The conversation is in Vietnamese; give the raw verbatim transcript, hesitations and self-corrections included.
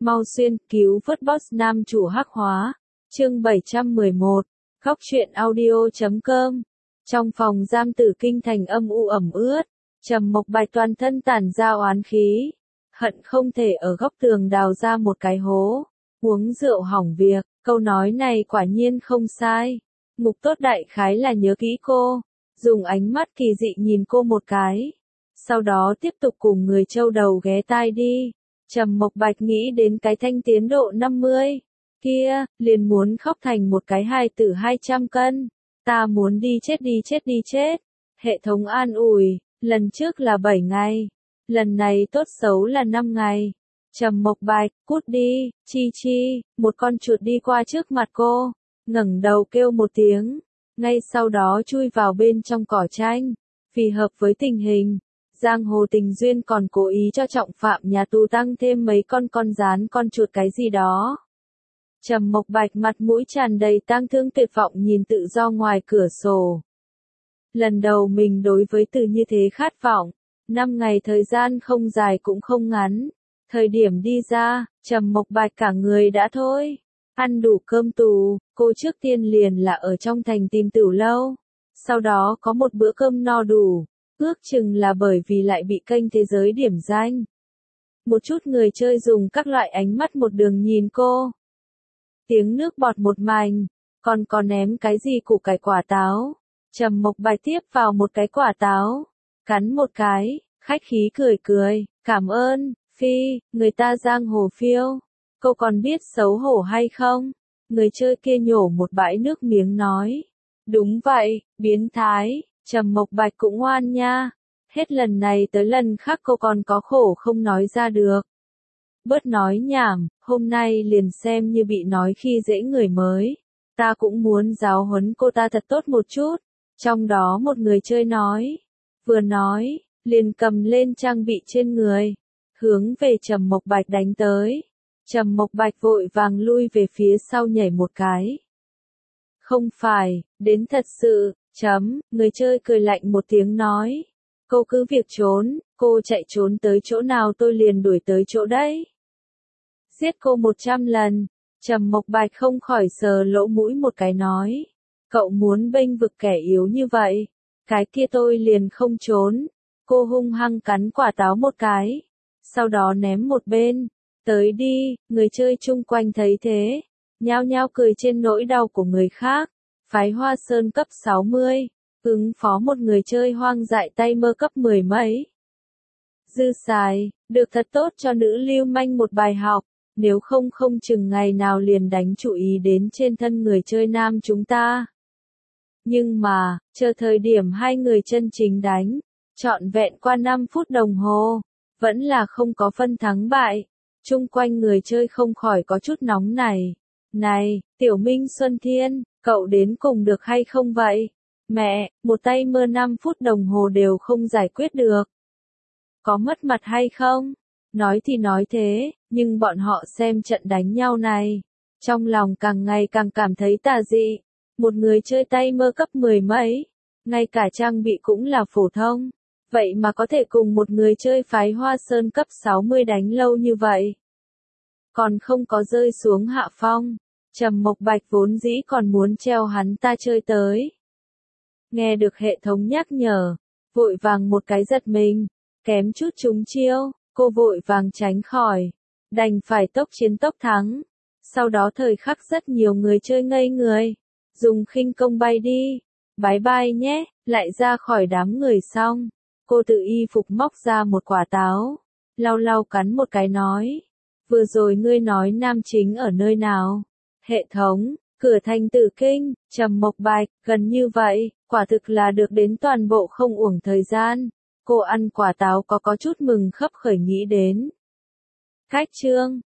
Mau xuyên cứu vớt boss nam chủ hắc hóa. Chương bảy trăm mười một. Góc truyện audio chấm com. Trong phòng giam Tử Kinh Thành âm u ẩm ướt, Trầm Mộc Bạch toàn thân tản ra oán khí, hận không thể ở góc tường đào ra một cái hố, uống rượu hỏng việc. Câu nói này quả nhiên không sai. Mục Tốt đại khái là nhớ kỹ cô, dùng ánh mắt kỳ dị nhìn cô một cái, sau đó tiếp tục cùng người châu đầu ghé tai đi. Trầm Mộc Bạch nghĩ đến cái thanh tiến độ năm mươi kia, liền muốn khóc thành một cái hài tử hai trăm cân. Ta muốn đi chết đi chết đi chết. Hệ thống an ủi, lần trước là bảy ngày, lần này tốt xấu là năm ngày. Trầm Mộc Bạch, cút đi, chi chi, một con chuột đi qua trước mặt cô, ngẩng đầu kêu một tiếng, ngay sau đó chui vào bên trong cỏ tranh. Vì hợp với tình hình, giang hồ tình duyên còn cố ý cho trọng phạm nhà tù tăng thêm mấy con con gián con chuột cái gì đó. Trầm Mộc Bạch mặt mũi tràn đầy tang thương tuyệt vọng nhìn tự do ngoài cửa sổ. Lần đầu mình đối với từ như thế khát vọng, năm ngày thời gian không dài cũng không ngắn. Thời điểm đi ra, Trầm Mộc Bạch cả người đã thôi. Ăn đủ cơm tù, cô trước tiên liền là ở trong thành tìm tửu lâu. Sau đó có một bữa cơm no đủ, ước chừng là bởi vì lại bị kênh thế giới điểm danh. Một chút người chơi dùng các loại ánh mắt một đường nhìn cô. Tiếng nước bọt một mảnh, còn có ném cái gì củ cải quả táo. Trầm Mộc Bạch tiếp vào một cái quả táo, cắn một cái, khách khí cười cười, cảm ơn, phi, người ta giang hồ phiêu. Cô còn biết xấu hổ hay không? Người chơi kia nhổ một bãi nước miếng nói. Đúng vậy, biến thái. Trầm Mộc Bạch cũng ngoan nha. Hết lần này tới lần khác cô còn có khổ không nói ra được. Bớt nói nhảm, hôm nay liền xem như bị nói khi dễ người mới. Ta cũng muốn giáo huấn cô ta thật tốt một chút. Trong đó một người chơi nói. Vừa nói, liền cầm lên trang bị trên người, hướng về Trầm Mộc Bạch đánh tới. Trầm Mộc Bạch vội vàng lui về phía sau nhảy một cái. Không phải, đến thật sự, chấm, người chơi cười lạnh một tiếng nói. Cô cứ việc trốn, cô chạy trốn tới chỗ nào tôi liền đuổi tới chỗ đấy. Giết cô một trăm lần, Trầm Mộc Bạch không khỏi sờ lỗ mũi một cái nói. Cậu muốn bênh vực kẻ yếu như vậy, cái kia tôi liền không trốn. Cô hung hăng cắn quả táo một cái, sau đó ném một bên. Tới đi, người chơi chung quanh thấy thế, nhao nhao cười trên nỗi đau của người khác. Phái Hoa Sơn cấp sáu mươi, ứng phó một người chơi hoang dại tay mơ cấp mười mấy. Dư xài, được thật tốt cho nữ lưu manh một bài học, nếu không không chừng ngày nào liền đánh chú ý đến trên thân người chơi nam chúng ta. Nhưng mà, chờ thời điểm hai người chân chính đánh, trọn vẹn qua năm phút đồng hồ, vẫn là không có phân thắng bại. Chung quanh người chơi không khỏi có chút nóng này. Này, Tiểu Minh Xuân Thiên, cậu đến cùng được hay không vậy? Mẹ, một tay mơ năm phút đồng hồ đều không giải quyết được. Có mất mặt hay không? Nói thì nói thế, nhưng bọn họ xem trận đánh nhau này, trong lòng càng ngày càng cảm thấy tà dị. Một người chơi tay mơ cấp mười mấy, ngay cả trang bị cũng là phổ thông. Vậy mà có thể cùng một người chơi phái Hoa Sơn cấp sáu mươi đánh lâu như vậy. Còn không có rơi xuống hạ phong. Trầm Mộc Bạch vốn dĩ còn muốn treo hắn ta chơi tới. Nghe được hệ thống nhắc nhở, vội vàng một cái giật mình, kém chút trúng chiêu, cô vội vàng tránh khỏi, đành phải tốc chiến tốc thắng. Sau đó thời khắc rất nhiều người chơi ngây người, dùng khinh công bay đi, bái bai nhé, lại ra khỏi đám người xong. Cô tự y phục móc ra một quả táo, lau lau cắn một cái nói. Vừa rồi ngươi nói nam chính ở nơi nào? Hệ thống, cửa thành Tử Kinh. Trầm Mộc Bạch, gần như vậy, quả thực là được đến toàn bộ không uổng thời gian. Cô ăn quả táo có có chút mừng khấp khởi nghĩ đến. Cách chương,